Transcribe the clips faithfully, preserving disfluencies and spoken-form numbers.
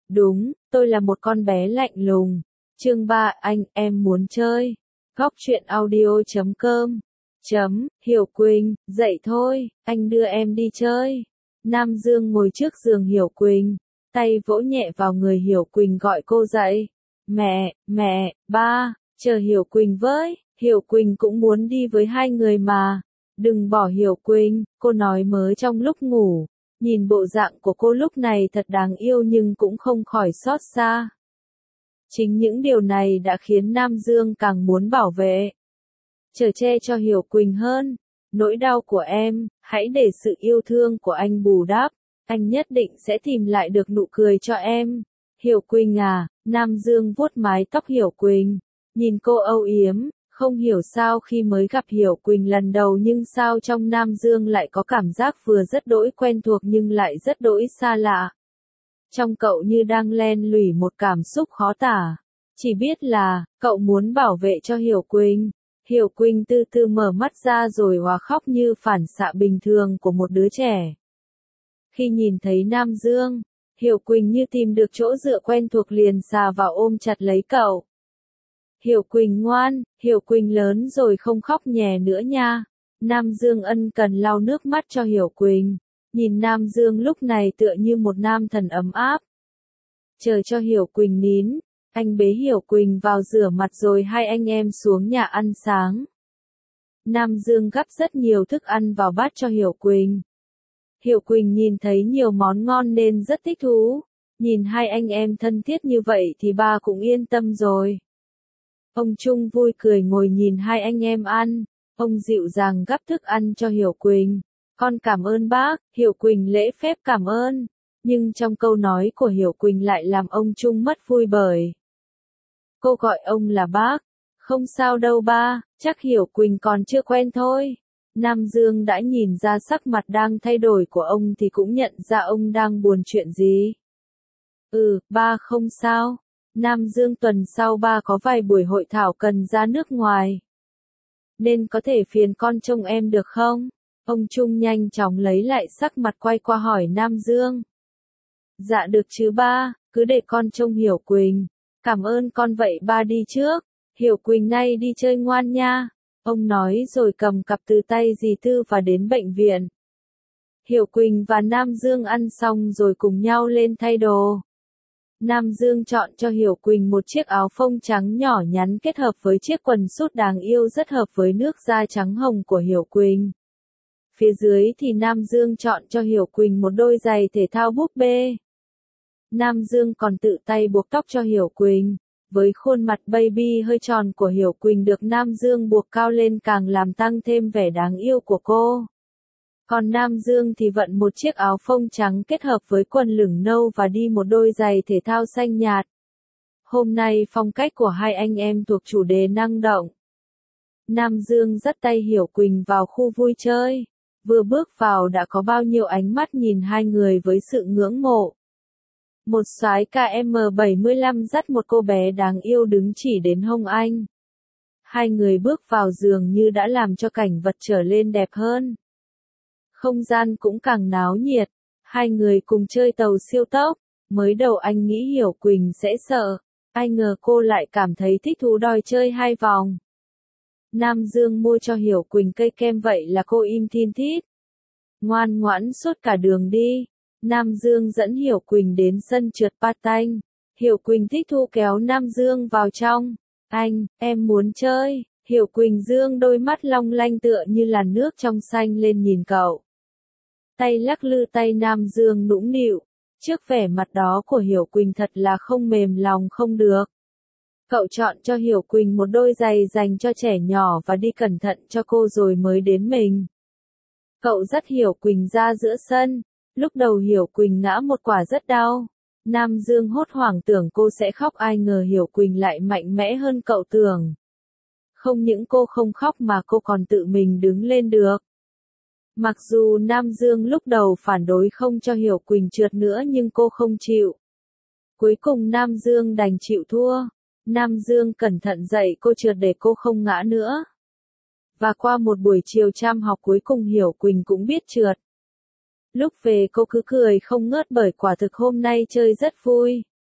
Đúng, tôi là một con bé lạnh lùng. Chương ba, anh, em muốn chơi. Góc truyện audio chấm com. Chấm, Hiểu Quỳnh, dậy thôi, anh đưa em đi chơi. Nam Dương ngồi trước giường Hiểu Quỳnh, tay vỗ nhẹ vào người Hiểu Quỳnh gọi cô dậy. Mẹ, mẹ, ba, chờ Hiểu Quỳnh với, Hiểu Quỳnh cũng muốn đi với hai người mà. Đừng bỏ Hiểu Quỳnh, cô nói mới trong lúc ngủ. Nhìn bộ dạng của cô lúc này thật đáng yêu nhưng cũng không khỏi xót xa. Chính những điều này đã khiến Nam Dương càng muốn bảo vệ, chở che cho Hiểu Quỳnh hơn. Nỗi đau của em, hãy để sự yêu thương của anh bù đắp. Anh nhất định sẽ tìm lại được nụ cười cho em. Hiểu Quỳnh à, Nam Dương vuốt mái tóc Hiểu Quỳnh, nhìn cô âu yếm. Không hiểu sao khi mới gặp Hiểu Quỳnh lần đầu nhưng sao trong Nam Dương lại có cảm giác vừa rất đỗi quen thuộc nhưng lại rất đỗi xa lạ. Trong cậu như đang len lủi một cảm xúc khó tả. Chỉ biết là, cậu muốn bảo vệ cho Hiểu Quỳnh. Hiểu Quỳnh từ từ mở mắt ra rồi òa khóc như phản xạ bình thường của một đứa trẻ. Khi nhìn thấy Nam Dương, Hiểu Quỳnh như tìm được chỗ dựa quen thuộc liền xà vào ôm chặt lấy cậu. Hiểu Quỳnh ngoan, Hiểu Quỳnh lớn rồi không khóc nhè nữa nha. Nam Dương ân cần lau nước mắt cho Hiểu Quỳnh. Nhìn Nam Dương lúc này tựa như một nam thần ấm áp. Chờ cho Hiểu Quỳnh nín, anh bế Hiểu Quỳnh vào rửa mặt rồi hai anh em xuống nhà ăn sáng. Nam Dương gắp rất nhiều thức ăn vào bát cho Hiểu Quỳnh. Hiểu Quỳnh nhìn thấy nhiều món ngon nên rất thích thú. Nhìn hai anh em thân thiết như vậy thì ba cũng yên tâm rồi. Ông Trung vui cười ngồi nhìn hai anh em ăn. Ông dịu dàng gắp thức ăn cho Hiểu Quỳnh. Con cảm ơn bác, Hiểu Quỳnh lễ phép cảm ơn. Nhưng trong câu nói của Hiểu Quỳnh lại làm ông Trung mất vui bởi cô gọi ông là bác. Không sao đâu ba, chắc Hiểu Quỳnh còn chưa quen thôi. Nam Dương đã nhìn ra sắc mặt đang thay đổi của ông thì cũng nhận ra ông đang buồn chuyện gì. Ừ, ba không sao. Nam Dương tuần sau ba có vài buổi hội thảo cần ra nước ngoài. Nên có thể phiền con trông em được không? Ông Trung nhanh chóng lấy lại sắc mặt quay qua hỏi Nam Dương. Dạ được chứ ba, cứ để con trông Hiểu Quỳnh. Cảm ơn con vậy ba đi trước. Hiểu Quỳnh nay đi chơi ngoan nha. Ông nói rồi cầm cặp từ tay dì Tư và đến bệnh viện. Hiểu Quỳnh và Nam Dương ăn xong rồi cùng nhau lên thay đồ. Nam Dương chọn cho Hiểu Quỳnh một chiếc áo phông trắng nhỏ nhắn kết hợp với chiếc quần sút đáng yêu rất hợp với nước da trắng hồng của Hiểu Quỳnh. Phía dưới thì Nam Dương chọn cho Hiểu Quỳnh một đôi giày thể thao búp bê. Nam Dương còn tự tay buộc tóc cho Hiểu Quỳnh. Với khuôn mặt baby hơi tròn của Hiểu Quỳnh được Nam Dương buộc cao lên càng làm tăng thêm vẻ đáng yêu của cô. Còn Nam Dương thì vận một chiếc áo phông trắng kết hợp với quần lửng nâu và đi một đôi giày thể thao xanh nhạt. Hôm nay phong cách của hai anh em thuộc chủ đề năng động. Nam Dương dắt tay Hiểu Quỳnh vào khu vui chơi. Vừa bước vào đã có bao nhiêu ánh mắt nhìn hai người với sự ngưỡng mộ. Một soái ca em bảy mươi lăm dắt một cô bé đáng yêu đứng chỉ đến hông anh. Hai người bước vào giường như đã làm cho cảnh vật trở lên đẹp hơn. Không gian cũng càng náo nhiệt. Hai người cùng chơi tàu siêu tốc. Mới đầu anh nghĩ Hiểu Quỳnh sẽ sợ. Ai ngờ cô lại cảm thấy thích thú đòi chơi hai vòng. Nam Dương mua cho Hiểu Quỳnh cây kem vậy là cô im thin thít. Ngoan ngoãn suốt cả đường đi. Nam Dương dẫn Hiểu Quỳnh đến sân trượt patin. Hiểu Quỳnh thích thú kéo Nam Dương vào trong. Anh, em muốn chơi. Hiểu Quỳnh dương đôi mắt long lanh tựa như làn nước trong xanh lên nhìn cậu. Tay lắc lư tay Nam Dương nũng nịu. Trước vẻ mặt đó của Hiểu Quỳnh thật là không mềm lòng không được. Cậu chọn cho Hiểu Quỳnh một đôi giày dành cho trẻ nhỏ và đi cẩn thận cho cô rồi mới đến mình. Cậu dắt Hiểu Quỳnh ra giữa sân. Lúc đầu Hiểu Quỳnh ngã một quả rất đau. Nam Dương hốt hoảng tưởng cô sẽ khóc ai ngờ Hiểu Quỳnh lại mạnh mẽ hơn cậu tưởng. Không những cô không khóc mà cô còn tự mình đứng lên được. Mặc dù Nam Dương lúc đầu phản đối không cho Hiểu Quỳnh trượt nữa nhưng cô không chịu. Cuối cùng Nam Dương đành chịu thua. Nam Dương cẩn thận dạy cô trượt để cô không ngã nữa. Và qua một buổi chiều chăm học cuối cùng Hiểu Quỳnh cũng biết trượt. Lúc về cô cứ cười không ngớt bởi quả thực hôm nay chơi rất vui.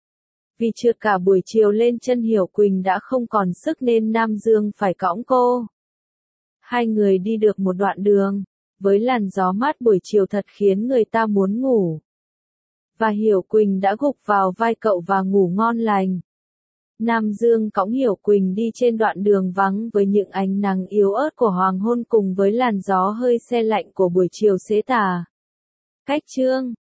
Vì trượt cả buổi chiều lên chân Hiểu Quỳnh đã không còn sức nên Nam Dương phải cõng cô. Hai người đi được một đoạn đường, với làn gió mát buổi chiều thật khiến người ta muốn ngủ. Và Hiểu Quỳnh đã gục vào vai cậu và ngủ ngon lành. Nam Dương cõng Hiểu Quỳnh đi trên đoạn đường vắng với những ánh nắng yếu ớt của hoàng hôn cùng với làn gió hơi se lạnh của buổi chiều xế tà. Cách chương